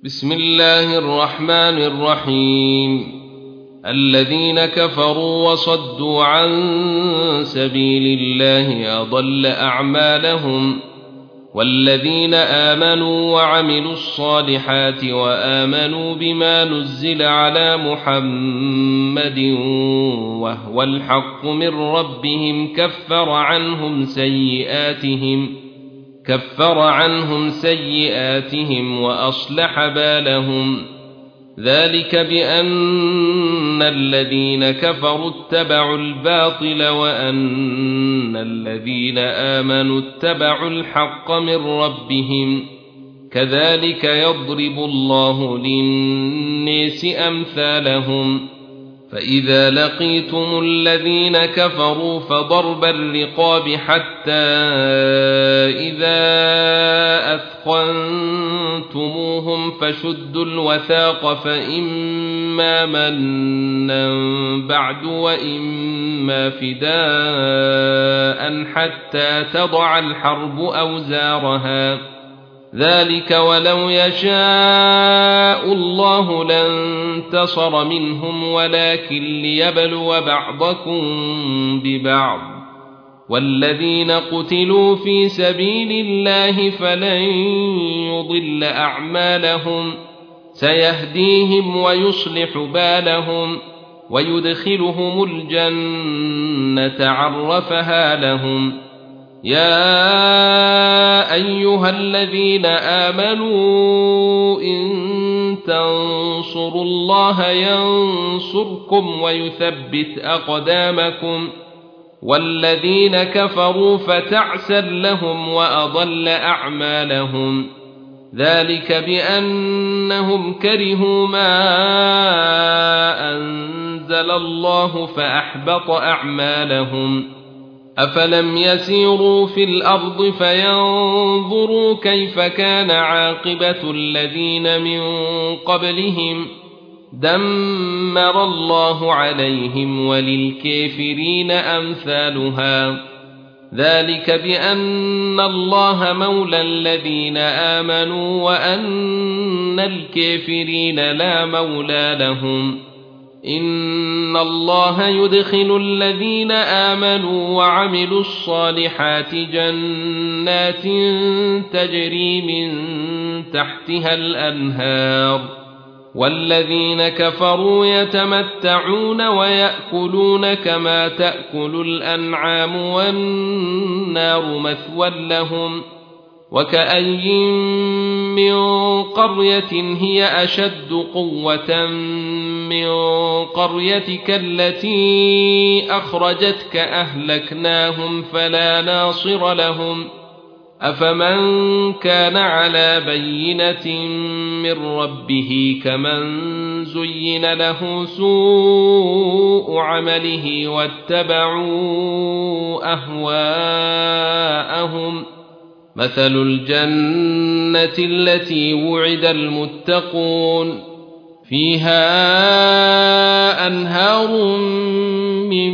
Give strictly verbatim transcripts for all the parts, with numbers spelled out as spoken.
بسم الله الرحمن الرحيم. الذين كفروا وصدوا عن سبيل الله أضل أعمالهم، والذين آمنوا وعملوا الصالحات وآمنوا بما نزل على محمد وهو الحق من ربهم كفر عنهم سيئاتهم كفر عنهم سيئاتهم وأصلح بالهم. ذلك بأن الذين كفروا اتبعوا الباطل وأن الذين آمنوا اتبعوا الحق من ربهم، كذلك يضرب الله للناس أمثالهم. فإذا لقيتم الذين كفروا فضرب الرقاب حتى إذا أثخنتموهم فشدوا الوثاق، فإما منا بعد وإما فداء حتى تضع الحرب أوزارها. ذلك ولو يشاء الله لانتصر منهم ولكن ليبلو بعضكم ببعض. والذين قتلوا في سبيل الله فلن يضل أعمالهم، سيهديهم ويصلح بالهم ويدخلهم الجنة عرفها لهم. يا أيها الذين آمنوا إن تنصروا الله ينصركم ويثبت أقدامكم، والذين كفروا فتعسا لهم وأضل أعمالهم. ذلك بأنهم كرهوا ما أنزل الله فأحبط أعمالهم. أفلم يسيروا في الأرض فينظروا كيف كان عاقبة الذين من قبلهم، دمر الله عليهم وللكافرين أمثالها. ذلك بأن الله مولى الذين آمنوا وأن الكافرين لا مولى لهم. إن الله يدخل الذين آمنوا وعملوا الصالحات جنات تجري من تحتها الأنهار، والذين كفروا يتمتعون ويأكلون كما تأكل الأنعام والنار مثوى لهم. وكأي من قرية هي أشد قوة من قريتك التي أخرجتك أهلكناهم فلا ناصر لهم. أفمن كان على بينة من ربه كمن زين له سوء عمله واتبعوا أهواءهم. مثل الجنة التي وعد المتقون فيها أنهار من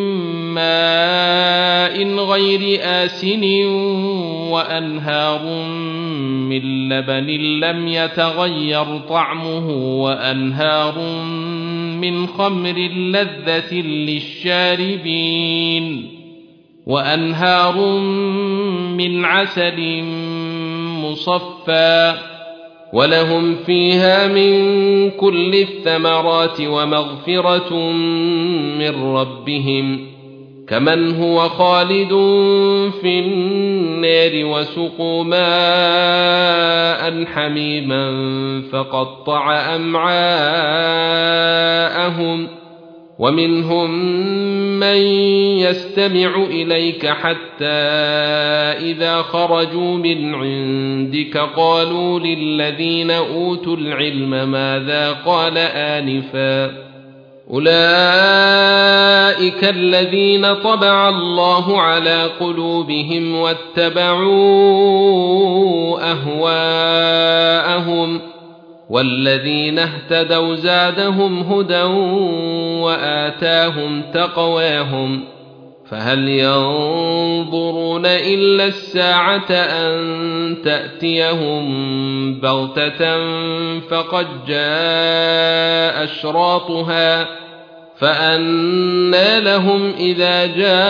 ماء غير آسن وأنهار من لبن لم يتغير طعمه وأنهار من خمر لذة للشاربين وأنهار من عسل مصفى ولهم فيها من كل الثمرات ومغفرة من ربهم كمن هو خالد في النار وسقوا ماء حميما فقطع أمعاءهم. ومنهم من يستمع إليك حتى إذا خرجوا من عندك قالوا للذين أوتوا العلم ماذا قال آنفا. أولئك الذين طبع الله على قلوبهم واتبعوا أهواءهم، والذين اهتدوا زادهم هدى وآتاهم تقواهم. فهل ينظرون إلا الساعة أن تأتيهم بغتة فقد جاء أشراطها فأنى لهم إذا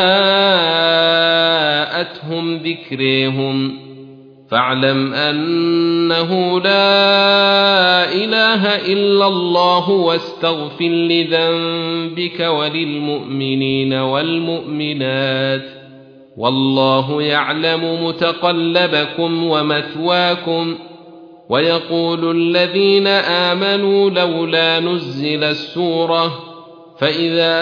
جاءتهم ذكريهم فاعلم أنه لا إله إلا الله واستغفر لذنبك وللمؤمنين والمؤمنات والله يعلم متقلبكم ومثواكم. ويقول الذين آمنوا لولا نزلت سورة فإذا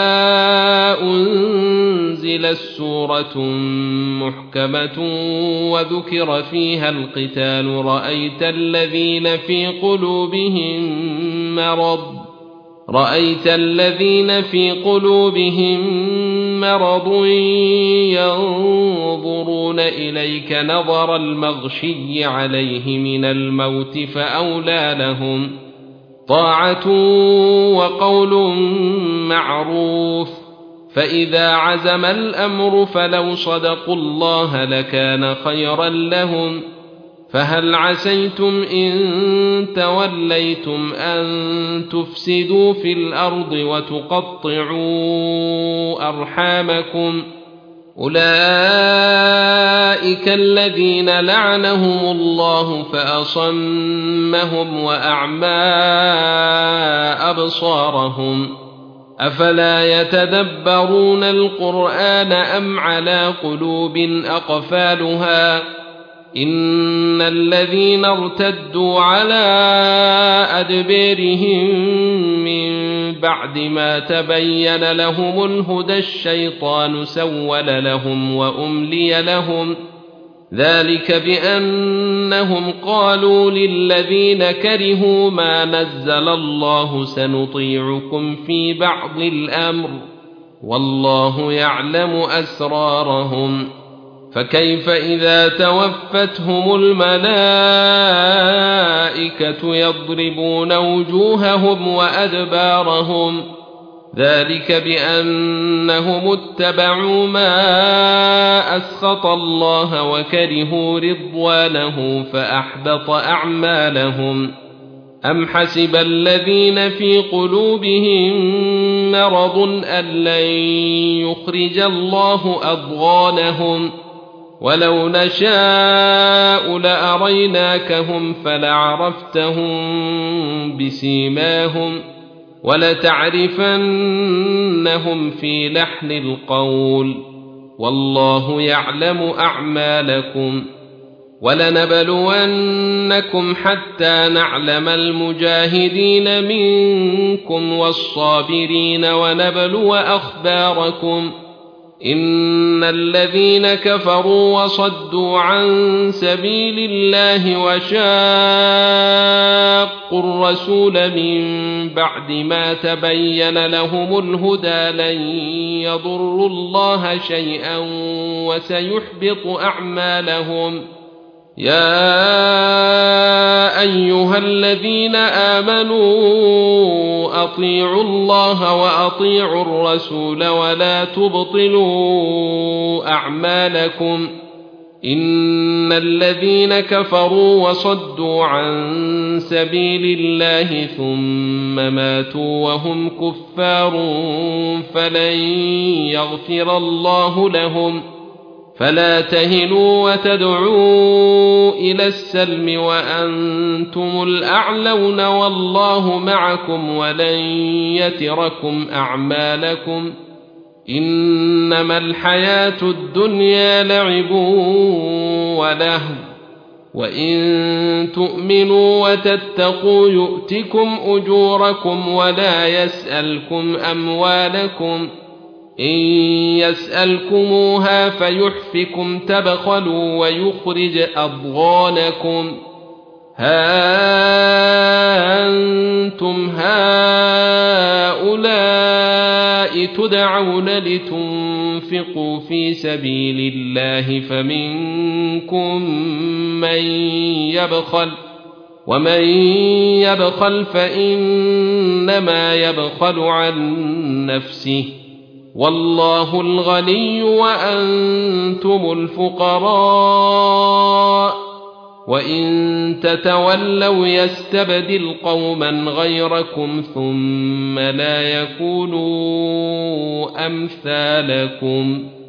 أنزلت سورة محكمة وذكر فيها القتال رأيت الذين في قلوبهم مرض رأيت الذين في قلوبهم مرض ينظرون إليك نظر المغشي عليه من الموت فأولى لهم طاعة وقول معروف. فإذا عزم الأمر فلو صدقوا الله لكان خيرا لهم. فهل عسيتم إن توليتم أن تفسدوا في الأرض وتقطعوا أرحامكم أولئك الذين لعنهم الله فأصمهم وأعمى أبصارهم أفلا يتدبرون القرآن أم على قلوب أقفالها إن الذين ارتدوا على أدبارهم من بعد ما تبين لهم الهدى الشيطان سول لهم وأملي لهم ذلك بأنهم قالوا للذين كرهوا ما نزل الله سنطيعكم في بعض الأمر والله يعلم أسرارهم. فكيف إذا توفتهم الملائكة يضربون وجوههم وأدبارهم ذلك بأنهم اتبعوا ما أسخط الله وكرهوا رضوانه فأحبط أعمالهم. أم حسب الذين في قلوبهم مرض أن لن يخرج الله أضغانهم ولو نشاء لأريناكهم فلعرفتهم بسيماهم ولتعرفنهم في لحن القول والله يعلم أعمالكم. ولنبلونكم حتى نعلم المجاهدين منكم والصابرين ونبلو أخباركم إن الذين كفروا وصدوا عن سبيل الله وشاقوا الرسول من بعد ما تبين لهم الهدى لن يضروا الله شيئا وسيحبط أعمالهم. يا أيها الذين آمنوا أطيعوا الله وأطيعوا الرسول ولا تبطلوا أعمالكم إن الذين كفروا وصدوا عن سبيل الله ثم ماتوا وهم كفار فلن يغفر الله لهم. فلا تهنوا وتدعوا إلى السلم وأنتم الأعلون والله معكم ولن يتركم أعمالكم إنما الحياة الدنيا لعب ولهو وإن تؤمنوا وتتقوا يؤتكم أجوركم ولا يسألكم أموالكم إن يسألكموها فيحفكم تبخلوا ويخرج أضغانكم. ها أنتم هؤلاء تدعون لتنفقوا في سبيل الله فمنكم من يبخل ومن يبخل فإنما يبخل عن نفسه والله الغني وأنتم الفقراء وإن تتولوا يستبدل قوما غيركم ثم لا يكونوا أمثالكم